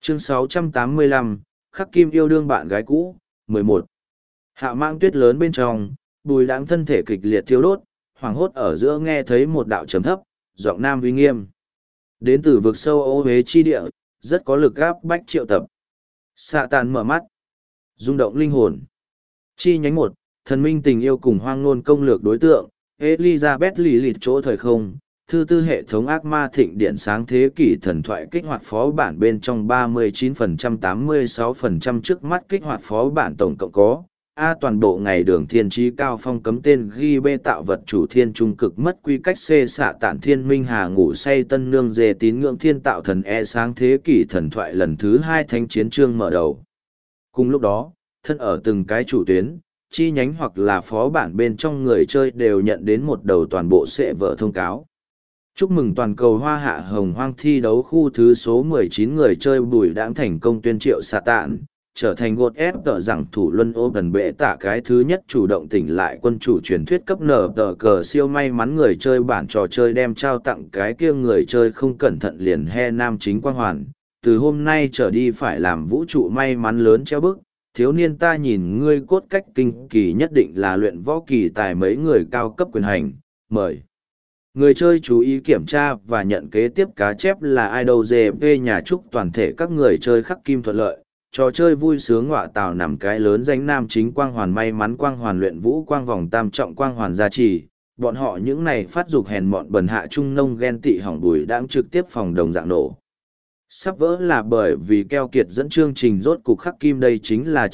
Chương 685, Khắc Kim yêu đương bạn gái cũ, 11. Hạ Mãng Tuyết lớn bên trong, Bùi Đãng thân thể kịch liệt thiêu đốt, hoảng hốt ở giữa nghe thấy một đạo trầm thấp, giọng nam uy nghiêm. Đến từ vực sâu ô huế chi địa, rất có lực áp bách triệu tập. Xạ Tàn mở mắt, rung động linh hồn. Chi nhánh 1, thần minh tình yêu cùng hoang nôn công lược đối tượng, Elizabeth lì lịt chỗ thời không, thứ tư hệ thống ác ma thịnh điện sáng thế kỷ thần thoại kích hoạt phó bản bên trong 39% 86% trước mắt kích hoạt phó bản tổng cộng có. A toàn bộ ngày đường thiên trí cao phong cấm tên ghi bê tạo vật chủ thiên trung cực mất quy cách C xạ tản thiên minh hà ngủ say tân nương dê tín ngưỡng thiên tạo thần E sáng thế kỷ thần thoại lần thứ 2 thánh chiến chương mở đầu. Cùng lúc đó, thân ở từng cái chủ tuyến, chi nhánh hoặc là phó bản bên trong người chơi đều nhận đến một đầu toàn bộ sẽ vở thông cáo. Chúc mừng toàn cầu hoa hạ hồng hoang thi đấu khu thứ số 19 người chơi Bùi Đãng thành công tuyên triệu xạ tản, trở thành gột ép tờ rằng thủ luân ô gần bệ tạ cái thứ nhất chủ động tỉnh lại quân chủ truyền thuyết cấp nở tờ cờ siêu may mắn người chơi bản trò chơi đem trao tặng cái kia người chơi không cẩn thận liền he nam chính quang hoàn. Từ hôm nay trở đi phải làm vũ trụ may mắn lớn treo bức, thiếu niên ta nhìn ngươi cốt cách kinh kỳ nhất định là luyện võ kỳ tài mấy người cao cấp quyền hành, mời. Người chơi chú ý kiểm tra và nhận kế tiếp cá chép là idol GP nhà chúc toàn thể các người chơi khắc kim thuận lợi, trò chơi vui sướng ngọa tào nằm cái lớn danh nam chính quang hoàn may mắn quang hoàn luyện vũ quang vòng tam trọng quang hoàn gia trì, bọn họ những này phát dục hèn mọn bần hạ trung nông ghen tị hỏng Bùi Đãng trực tiếp phòng đồng dạng nổ. Sắp vỡ là bởi vì keo kiệt dẫn chương trình rốt cục khắc kim đây chính là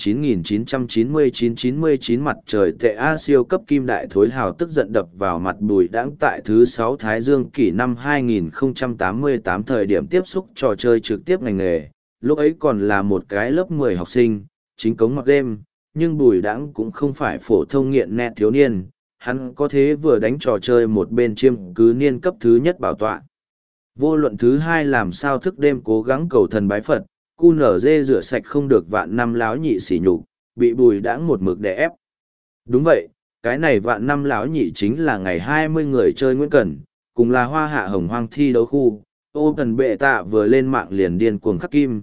9999-99 mặt trời tệ A siêu cấp kim đại thối hào tức giận đập vào mặt Bùi Đãng tại thứ 6 Thái Dương kỷ năm 2088 thời điểm tiếp xúc trò chơi trực tiếp ngành nghề, lúc ấy còn là một cái lớp 10 học sinh, chính cống mặc đêm, nhưng Bùi Đãng cũng không phải phổ thông nghiện nét thiếu niên, hắn có thế vừa đánh trò chơi một bên chiêm cứ niên cấp thứ nhất bảo tọa. Vô luận thứ hai làm sao thức đêm cố gắng cầu thần bái Phật, cu nở dê rửa sạch không được vạn năm láo nhị sỉ nhục, bị Bùi Đãng một mực đè ép. Đúng vậy, cái này vạn năm láo nhị chính là ngày 20 người chơi Nguyễn Cẩn, cùng là hoa hạ hồng hoang thi đấu khu, ô tần bệ tạ vừa lên mạng liền điên cuồng khắc kim,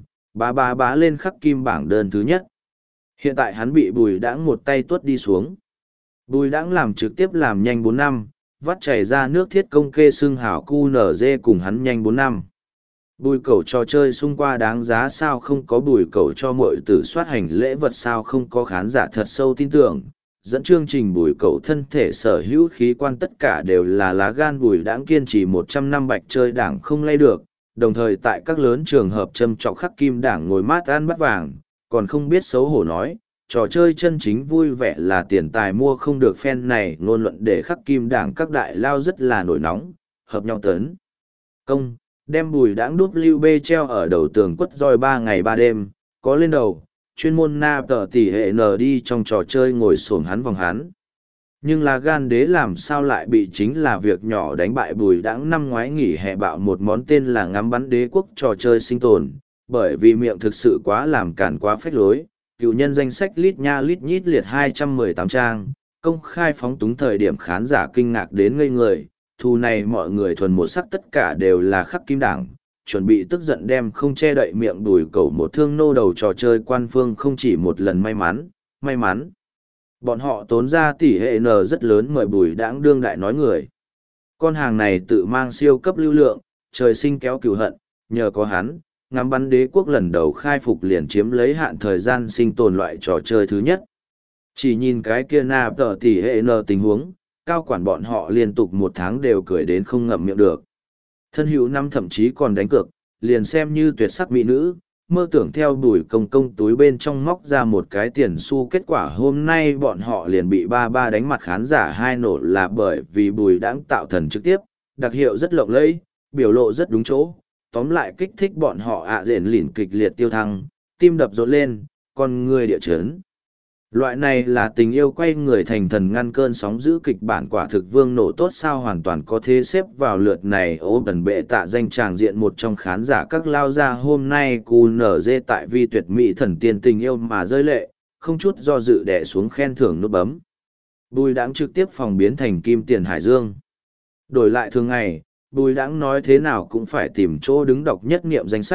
bá lên khắc kim bảng đơn thứ nhất. Hiện tại hắn bị Bùi Đãng một tay tuốt đi xuống. Bùi Đãng làm trực tiếp làm nhanh 4 năm, vắt chảy ra nước thiết công kê xương hảo cu nở dê cùng hắn nhanh 4 năm. Bùi cẩu trò chơi xung qua đáng giá sao không có bùi cẩu cho mọi tử soát hành lễ vật sao không có khán giả thật sâu tin tưởng. Dẫn chương trình bùi cẩu thân thể sở hữu khí quan tất cả đều là lá gan Bùi Đãng kiên trì 100 năm bạch chơi đảng không lay được, đồng thời tại các lớn trường hợp châm trọc khắc kim đảng ngồi mát ăn bắt vàng, còn không biết xấu hổ nói, trò chơi chân chính vui vẻ là tiền tài mua không được fan này ngôn luận để khắc kim đảng các đại lao rất là nổi nóng, hợp nhau tấn. Công, đem Bùi Đãng đúp lưu bê treo ở đầu tường quất roi 3 ngày 3 đêm, có lên đầu, chuyên môn na tờ tỉ hệ nờ đi trong trò chơi ngồi xổm hắn vòng hắn. Nhưng là gan đế làm sao lại bị chính là việc nhỏ đánh bại Bùi Đãng năm ngoái nghỉ hè bạo một món tên là ngắm bắn đế quốc trò chơi sinh tồn, bởi vì miệng thực sự quá làm cản quá phách lối, cựu nhân danh sách lít nha lít nhít liệt 218 trang, công khai phóng túng thời điểm khán giả kinh ngạc đến ngây người, thù này mọi người thuần một sắc tất cả đều là khắc kim đảng, chuẩn bị tức giận đem không che đậy miệng Bùi cẩu một thương nô đầu trò chơi quan phương không chỉ một lần may mắn. Bọn họ tốn ra tỷ hệ N rất lớn mời Bùi Đãng đương đại nói người. Con hàng này tự mang siêu cấp lưu lượng, trời sinh kéo cừu hận, nhờ có hắn, ngắm bắn đế quốc lần đầu khai phục liền chiếm lấy hạn thời gian sinh tồn loại trò chơi thứ nhất. Chỉ nhìn cái kia nạp tờ tỷ hệ N tình huống, cao quản bọn họ liên tục 1 tháng đều cười đến không ngậm miệng được. Thân hữu năm thậm chí còn đánh cược, liền xem như tuyệt sắc mỹ nữ, mơ tưởng theo Bùi công công túi bên trong móc ra một cái tiền xu, kết quả hôm nay bọn họ liền bị ba đánh mặt khán giả hai nổ là bởi vì Bùi Đãng tạo thần trực tiếp, đặc hiệu rất lộng lẫy, biểu lộ rất đúng chỗ, tóm lại kích thích bọn họ rền lỉn kịch liệt tiêu thăng, tim đập rộn lên, con người địa chấn. Loại này là tình yêu quay người thành thần ngăn cơn sóng giữ kịch bản quả thực vương nổ tốt sao hoàn toàn có thế xếp vào lượt này ô tần bệ tạ danh tràng diện một trong khán giả các lao ra hôm nay cu nở dê tại vi tuyệt mỹ thần tiên tình yêu mà rơi lệ, không chút do dự đẻ xuống khen thưởng nút bấm. Bùi Đãng trực tiếp phòng biến thành kim tiền hải dương. Đổi lại thường ngày, Bùi Đãng nói thế nào cũng phải tìm chỗ đứng độc nhất niệm danh sách,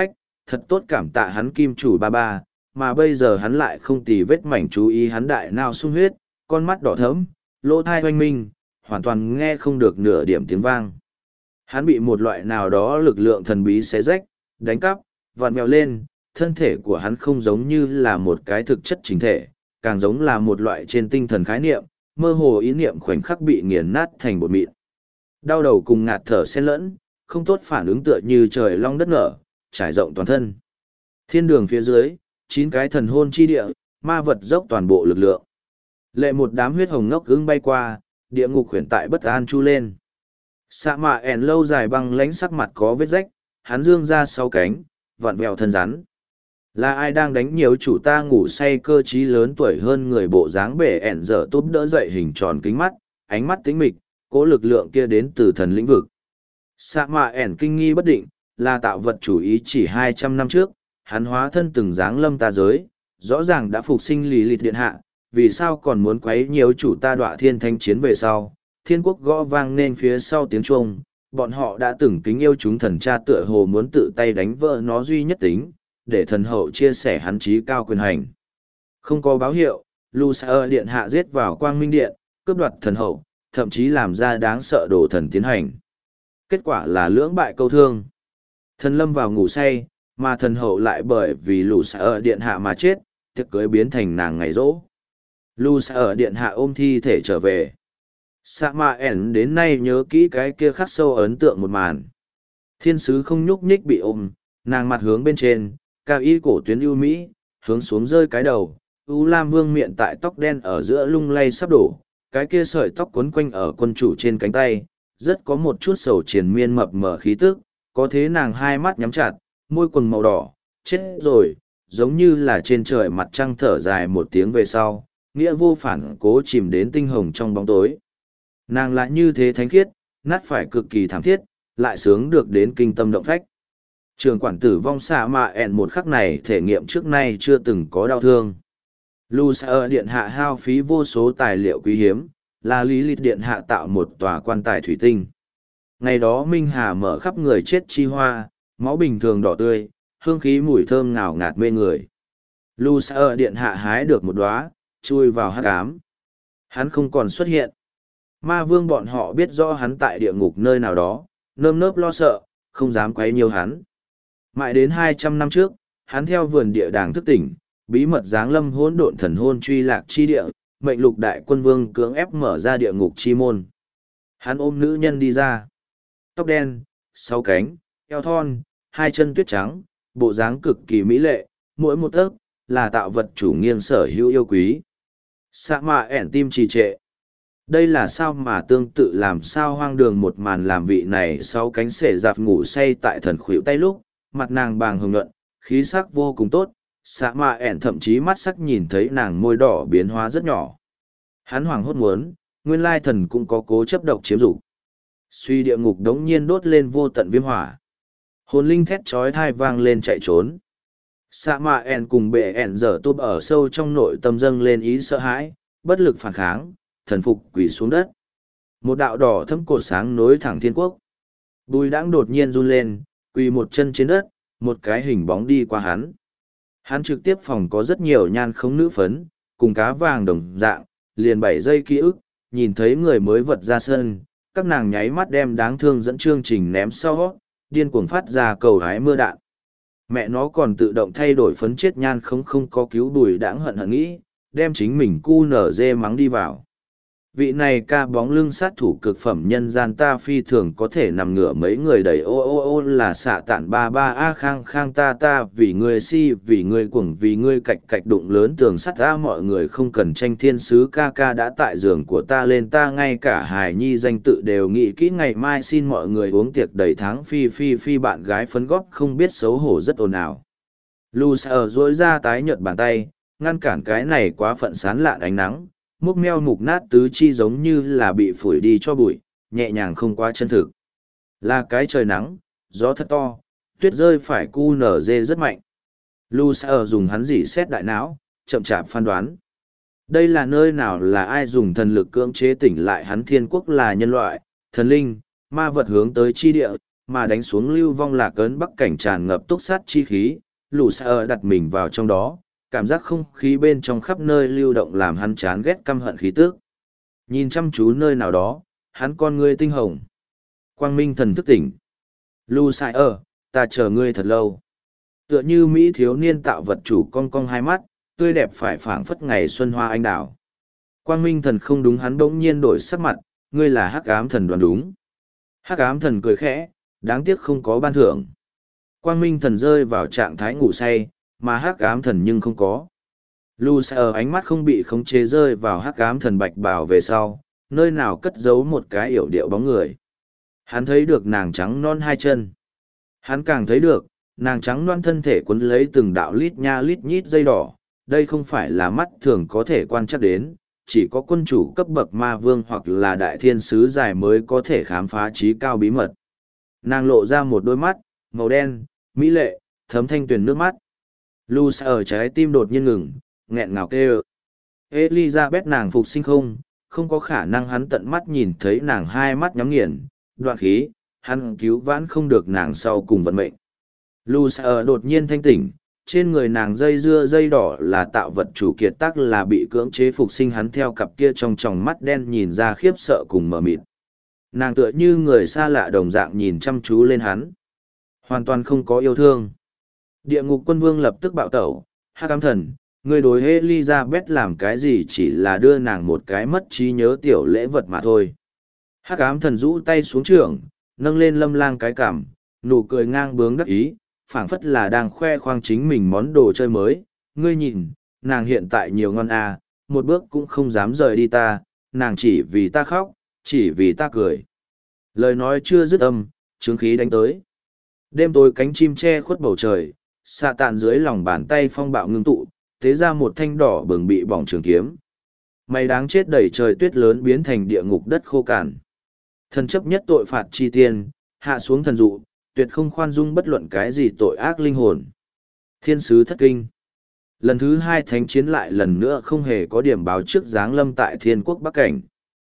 thật tốt cảm tạ hắn kim chủ ba ba, mà bây giờ hắn lại không tì vết mảnh chú ý hắn đại nào sung huyết, con mắt đỏ thẫm, lỗ thai hoanh minh, hoàn toàn nghe không được nửa điểm tiếng vang. Hắn bị một loại nào đó lực lượng thần bí xé rách, đánh cắp, vặn vẹo lên, thân thể của hắn không giống như là một cái thực chất chính thể, càng giống là một loại trên tinh thần khái niệm, mơ hồ ý niệm khoảnh khắc bị nghiền nát thành bột mịn. Đau đầu cùng ngạt thở xen lẫn, không tốt phản ứng tựa như trời long đất nở, trải rộng toàn thân. Thiên đường phía dưới, 9 cái thần hôn chi địa, ma vật dốc toàn bộ lực lượng. Lệ một đám huyết hồng ngốc gương bay qua, địa ngục khuyển tại bất an chu lên. Sạ mạ ẻn lâu dài băng lánh sắc mặt có vết rách, hắn dương ra sau cánh, vặn vẹo thân rắn. Là ai đang đánh nhiều chủ ta ngủ say cơ trí lớn tuổi hơn người bộ dáng bể ẻn dở túp đỡ dậy hình tròn kính mắt, ánh mắt tĩnh mịch, cố lực lượng kia đến từ thần lĩnh vực. Sạ mạ ẻn kinh nghi bất định, là tạo vật chủ ý chỉ 200 năm trước, hắn hóa thân từng dáng lâm ta giới, rõ ràng đã phục sinh lì lịt điện hạ, vì sao còn muốn quấy nhiều chủ ta đọa thiên thanh chiến về sau. Thiên quốc gõ vang nên phía sau tiếng chuông, bọn họ đã từng kính yêu chúng thần cha tựa hồ muốn tự tay đánh vỡ nó duy nhất tính, để thần hậu chia sẻ hắn trí cao quyền hành. Không có báo hiệu, Lucifer điện hạ giết vào quang minh điện, cướp đoạt thần hậu, thậm chí làm ra đáng sợ đồ thần tiến hành. Kết quả là lưỡng bại câu thương. Thần lâm vào ngủ say, mà thần hậu lại bởi vì Lucifer điện hạ mà chết, tiệc cưới biến thành nàng ngày rỗ. Lucifer điện hạ ôm thi thể trở về. Sạ mạ ẻn đến nay nhớ kỹ cái kia khắc sâu ấn tượng một màn. Thiên sứ không nhúc nhích bị ôm, nàng mặt hướng bên trên, cao y cổ tuyến ưu mỹ, hướng xuống rơi cái đầu, U Lam Vương miệng tại tóc đen ở giữa lung lay sắp đổ, cái kia sợi tóc quấn quanh ở quân chủ trên cánh tay, rất có một chút sầu triền miên mập mờ khí tức, có thế nàng hai mắt nhắm chặt, môi quần màu đỏ, chết rồi, giống như là trên trời mặt trăng thở dài một tiếng về sau, nghĩa vô phản cố chìm đến tinh hồng trong bóng tối. Nàng lại như thế thánh khiết, nát phải cực kỳ thảm thiết, lại sướng được đến kinh tâm động phách. Trường quản tử vong xạ mạ ẹn một khắc này thể nghiệm trước nay chưa từng có đau thương. Lucifer điện hạ hao phí vô số tài liệu quý hiếm, là lý lịch điện hạ tạo một tòa quan tài thủy tinh. Ngày đó Minh Hà mở khắp người chết chi hoa, máu bình thường đỏ tươi, hương khí mùi thơm ngào ngạt mê người. Lucifer điện hạ hái được một đóa, chui vào hắc ám. Hắn không còn xuất hiện. Ma vương bọn họ biết rõ hắn tại địa ngục nơi nào đó, nơm nớp lo sợ, không dám quấy nhiều hắn. Mãi đến 200 năm trước, hắn theo vườn địa đàng thức tỉnh, bí mật giáng lâm hỗn độn thần hôn truy lạc chi địa, mệnh lục đại quân vương cưỡng ép mở ra địa ngục chi môn. Hắn ôm nữ nhân đi ra. Tóc đen, sáu cánh, eo thon, hai chân tuyết trắng, bộ dáng cực kỳ mỹ lệ, mỗi một tấc là tạo vật chủ nghiêng sở hữu yêu quý. Sạ mạ ẻn tim trì trệ. Đây là sao mà tương tự làm sao hoang đường một màn làm vị này sáu cánh xể dạp ngủ say tại thần khuỷu tay lúc, mặt nàng bàng hồng nhuận, khí sắc vô cùng tốt, sạ mạ ẻn thậm chí mắt sắc nhìn thấy nàng môi đỏ biến hóa rất nhỏ. Hắn hoảng hốt muốn, nguyên lai thần cũng có cố chấp độc chiếm dục. Suy địa ngục đống nhiên đốt lên vô tận viêm hỏa. Hồn linh thét chói tai vang lên chạy trốn. Sạ mạ ẻn cùng bệ ẻn dở túp ở sâu trong nội tâm dâng lên ý sợ hãi, bất lực phản kháng, thần phục quỳ xuống đất. Một đạo đỏ thâm cột sáng nối thẳng thiên quốc. Bùi đãng đột nhiên run lên, quỳ một chân trên đất, một cái hình bóng đi qua hắn. Hắn trực tiếp phòng có rất nhiều nhan khống nữ phấn, cùng cá vàng đồng dạng, liền 7 giây ký ức, nhìn thấy người mới vật ra sân, các nàng nháy mắt đem đáng thương dẫn chương trình ném sau, điên cuồng phát ra cầu hái mưa đạn. Mẹ nó còn tự động thay đổi phấn chết nhan không có cứu Bùi Đãng hận hận nghĩ, đem chính mình cu nở dê mắng đi vào. Vị này ca bóng lưng sát thủ cực phẩm nhân gian ta phi thường có thể nằm ngửa mấy người đầy ô ô ô là xạ tản ba ba a khang khang ta vì người si vì người cuồng vì người cạch cạch đụng lớn tường sắt ra mọi người không cần tranh thiên sứ ca ca đã tại giường của ta lên ta ngay cả hài nhi danh tự đều nghĩ kỹ ngày mai xin mọi người uống tiệc đầy tháng phi bạn gái phấn góp không biết xấu hổ rất ồn ào. Lucifer dối ra tái nhợt bàn tay, ngăn cản cái này quá phận sán lạn ánh nắng. Múc meo mục nát tứ chi giống như là bị phủi đi cho bụi, nhẹ nhàng không quá chân thực. Là cái trời nắng, gió thật to, tuyết rơi phải cu nở dê rất mạnh. Lucifer dùng hắn dỉ xét đại não, chậm chạp phán đoán. Đây là nơi nào là ai dùng thần lực cưỡng chế tỉnh lại hắn thiên quốc là nhân loại, thần linh, ma vật hướng tới chi địa, mà đánh xuống lưu vong lạc ấn bắc cảnh tràn ngập túc sát chi khí, lù xa ở đặt mình vào trong đó, cảm giác không khí bên trong khắp nơi lưu động làm hắn chán ghét căm hận khí tước. Nhìn chăm chú nơi nào đó, hắn con ngươi tinh hồng. Quang minh thần thức tỉnh. Lù xa ở, ta chờ ngươi thật lâu. Tựa như Mỹ thiếu niên tạo vật chủ cong cong hai mắt, tươi đẹp phải phảng phất ngày xuân hoa anh đào. Quang minh thần không đúng, hắn bỗng nhiên đổi sắc mặt, ngươi là hắc ám thần đoán đúng. Hắc ám thần cười khẽ, đáng tiếc không có ban thưởng. Quang minh thần rơi vào trạng thái ngủ say, mà hắc ám thần nhưng không có. Lu ở ánh mắt không bị khống chế rơi vào hắc ám thần bạch bào về sau, nơi nào cất giấu một cái yểu điệu bóng người. Hắn thấy được nàng trắng non hai chân. Hắn càng thấy được, nàng trắng non thân thể quấn lấy từng đạo lít nha lít nhít dây đỏ. Đây không phải là mắt thường có thể quan trắc đến, chỉ có quân chủ cấp bậc ma vương hoặc là đại thiên sứ dài mới có thể khám phá trí cao bí mật. Nàng lộ ra một đôi mắt, màu đen, mỹ lệ, thấm thanh tuyền nước mắt. Lu ở trái tim đột nhiên ngừng, nghẹn ngào kêu. Elizabeth nàng phục sinh không có khả năng, hắn tận mắt nhìn thấy nàng hai mắt nhắm nghiền, đoạn khí, hắn cứu vãn không được nàng sau cùng vận mệnh. Lu ở đột nhiên thanh tỉnh, trên người nàng dây dưa dây đỏ là tạo vật chủ kiệt tác, là bị cưỡng chế phục sinh, hắn theo cặp kia trong tròng mắt đen nhìn ra khiếp sợ cùng mờ mịt. Nàng tựa như người xa lạ đồng dạng nhìn chăm chú lên hắn. Hoàn toàn không có yêu thương. Địa ngục quân vương lập tức bạo tẩu, hắc ám thần, người đối Elizabeth làm cái gì chỉ là đưa nàng một cái mất trí nhớ tiểu lễ vật mà thôi. Hắc ám thần rũ tay xuống trường, nâng lên Lâm Lang cái cảm, nụ cười ngang bướng đắc ý, phảng phất là đang khoe khoang chính mình món đồ chơi mới. Ngươi nhìn, nàng hiện tại nhiều ngon à, một bước cũng không dám rời đi ta, nàng chỉ vì ta khóc, chỉ vì ta cười. Lời nói chưa dứt âm, chướng khí đánh tới. Đêm tối cánh chim che khuất bầu trời, xạ tàn dưới lòng bàn tay phong bạo ngưng tụ, tế ra một thanh đỏ bừng bị bỏng trường kiếm. Mày đáng chết đẩy trời tuyết lớn biến thành địa ngục đất khô cằn. Thần chấp nhất tội phạt chi tiên, hạ xuống thần dụ, tuyệt không khoan dung bất luận cái gì tội ác linh hồn. Thiên sứ thất kinh. Lần thứ hai thánh chiến lại lần nữa không hề có điểm báo trước giáng lâm tại thiên quốc Bắc Cảnh.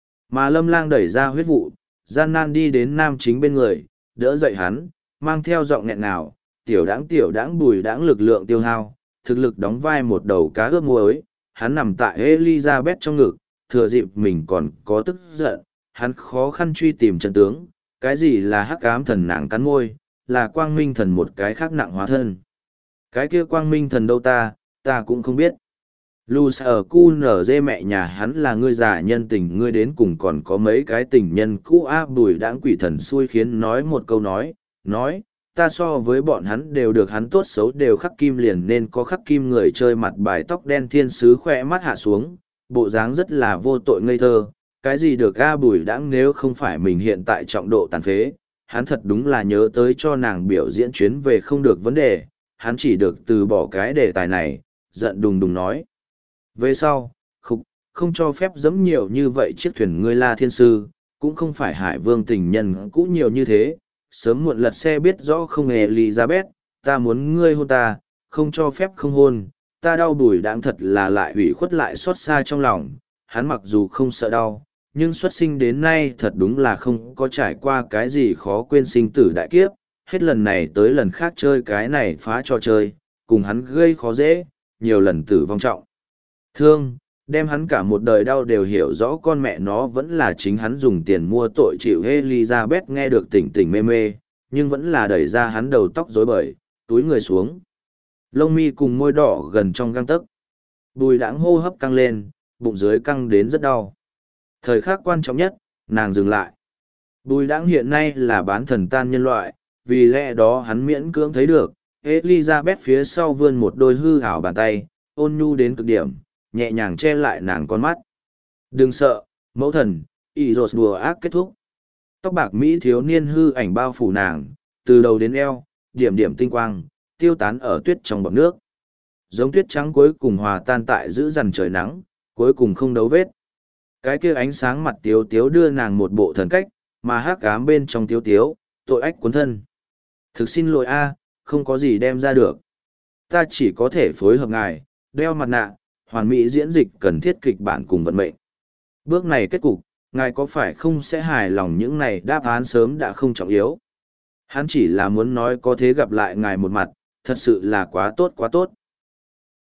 Mà Lâm Lang đẩy ra huyết vụ, gian nan đi đến nam chính bên người, đỡ dậy hắn, mang theo giọng nghẹn ngào, tiểu đãng bùi đãng lực lượng tiêu hao, thực lực đóng vai một đầu cá ướp muối. Hắn nằm tại Elizabeth trong ngực, thừa dịp mình còn có tức giận, hắn khó khăn truy tìm chân tướng, cái gì là hắc ám thần, nàng cắn môi, là quang minh thần một cái khác nặng hóa thân. Cái kia quang minh thần đâu ta cũng không biết. Lu ở cu nở dê mẹ nhà hắn là ngươi già nhân tình, ngươi đến cùng còn có mấy cái tình nhân cũ bùi đãng quỷ thần xui khiến nói một câu nói, ta so với bọn hắn đều được, hắn tốt xấu đều khắc kim liền nên có khắc kim. Người chơi mặt bài tóc đen thiên sứ khỏe mắt hạ xuống, bộ dáng rất là vô tội ngây thơ. Cái gì được bùi đãng, nếu không phải mình hiện tại trọng độ tàn phế, hắn thật đúng là nhớ tới cho nàng biểu diễn chuyến về không được vấn đề, hắn chỉ được từ bỏ cái đề tài này, giận đùng đùng nói. Về sau, không cho phép dẫm nhiều như vậy chiếc thuyền, ngươi là thiên sư, cũng không phải hải vương tình nhân cũ nhiều như thế, sớm muộn lật xe biết rõ không. Elizabeth, ta muốn ngươi hôn ta, không cho phép không hôn, ta đau bùi đãng thật là lại hủy khuất lại xót xa trong lòng. Hắn mặc dù không sợ đau, nhưng xuất sinh đến nay thật đúng là không có trải qua cái gì khó quên sinh tử đại kiếp, hết lần này tới lần khác chơi cái này phá trò chơi, cùng hắn gây khó dễ, nhiều lần tử vong trọng thương, đem hắn cả một đời đau đều hiểu rõ con mẹ nó vẫn là chính hắn dùng tiền mua tội chịu. Elizabeth nghe được tỉnh tỉnh mê mê, nhưng vẫn là đẩy ra hắn đầu tóc rối bời, túi người xuống. Lông mi cùng môi đỏ gần trong găng tấc. Bùi đãng hô hấp căng lên, bụng dưới căng đến rất đau. Thời khắc quan trọng nhất, nàng dừng lại. Bùi đãng hiện nay là bán thần tan nhân loại, vì lẽ đó hắn miễn cưỡng thấy được. Elizabeth phía sau vươn một đôi hư hảo bàn tay, ôn nhu đến cực điểm, nhẹ nhàng che lại nàng con mắt. Đừng sợ, mẫu thần, ý rột đùa ác kết thúc. Tóc bạc Mỹ thiếu niên hư ảnh bao phủ nàng, từ đầu đến eo, điểm điểm tinh quang, tiêu tán ở tuyết trong bọt nước. Giống tuyết trắng cuối cùng hòa tan tại giữ dằn trời nắng, cuối cùng không đấu vết. Cái kia ánh sáng mặt tiếu tiếu đưa nàng một bộ thần cách, mà hắc ám bên trong tiếu tiếu, tội ách cuốn thân. Thực xin lỗi không có gì đem ra được. Ta chỉ có thể phối hợp ngài, đeo mặt nạ, hoàn mỹ diễn dịch cần thiết kịch bản cùng vận mệnh. Bước này kết cục, ngài có phải không sẽ hài lòng, những này đáp án sớm đã không trọng yếu. Hắn chỉ là muốn nói có thế gặp lại ngài một mặt, thật sự là quá tốt quá tốt.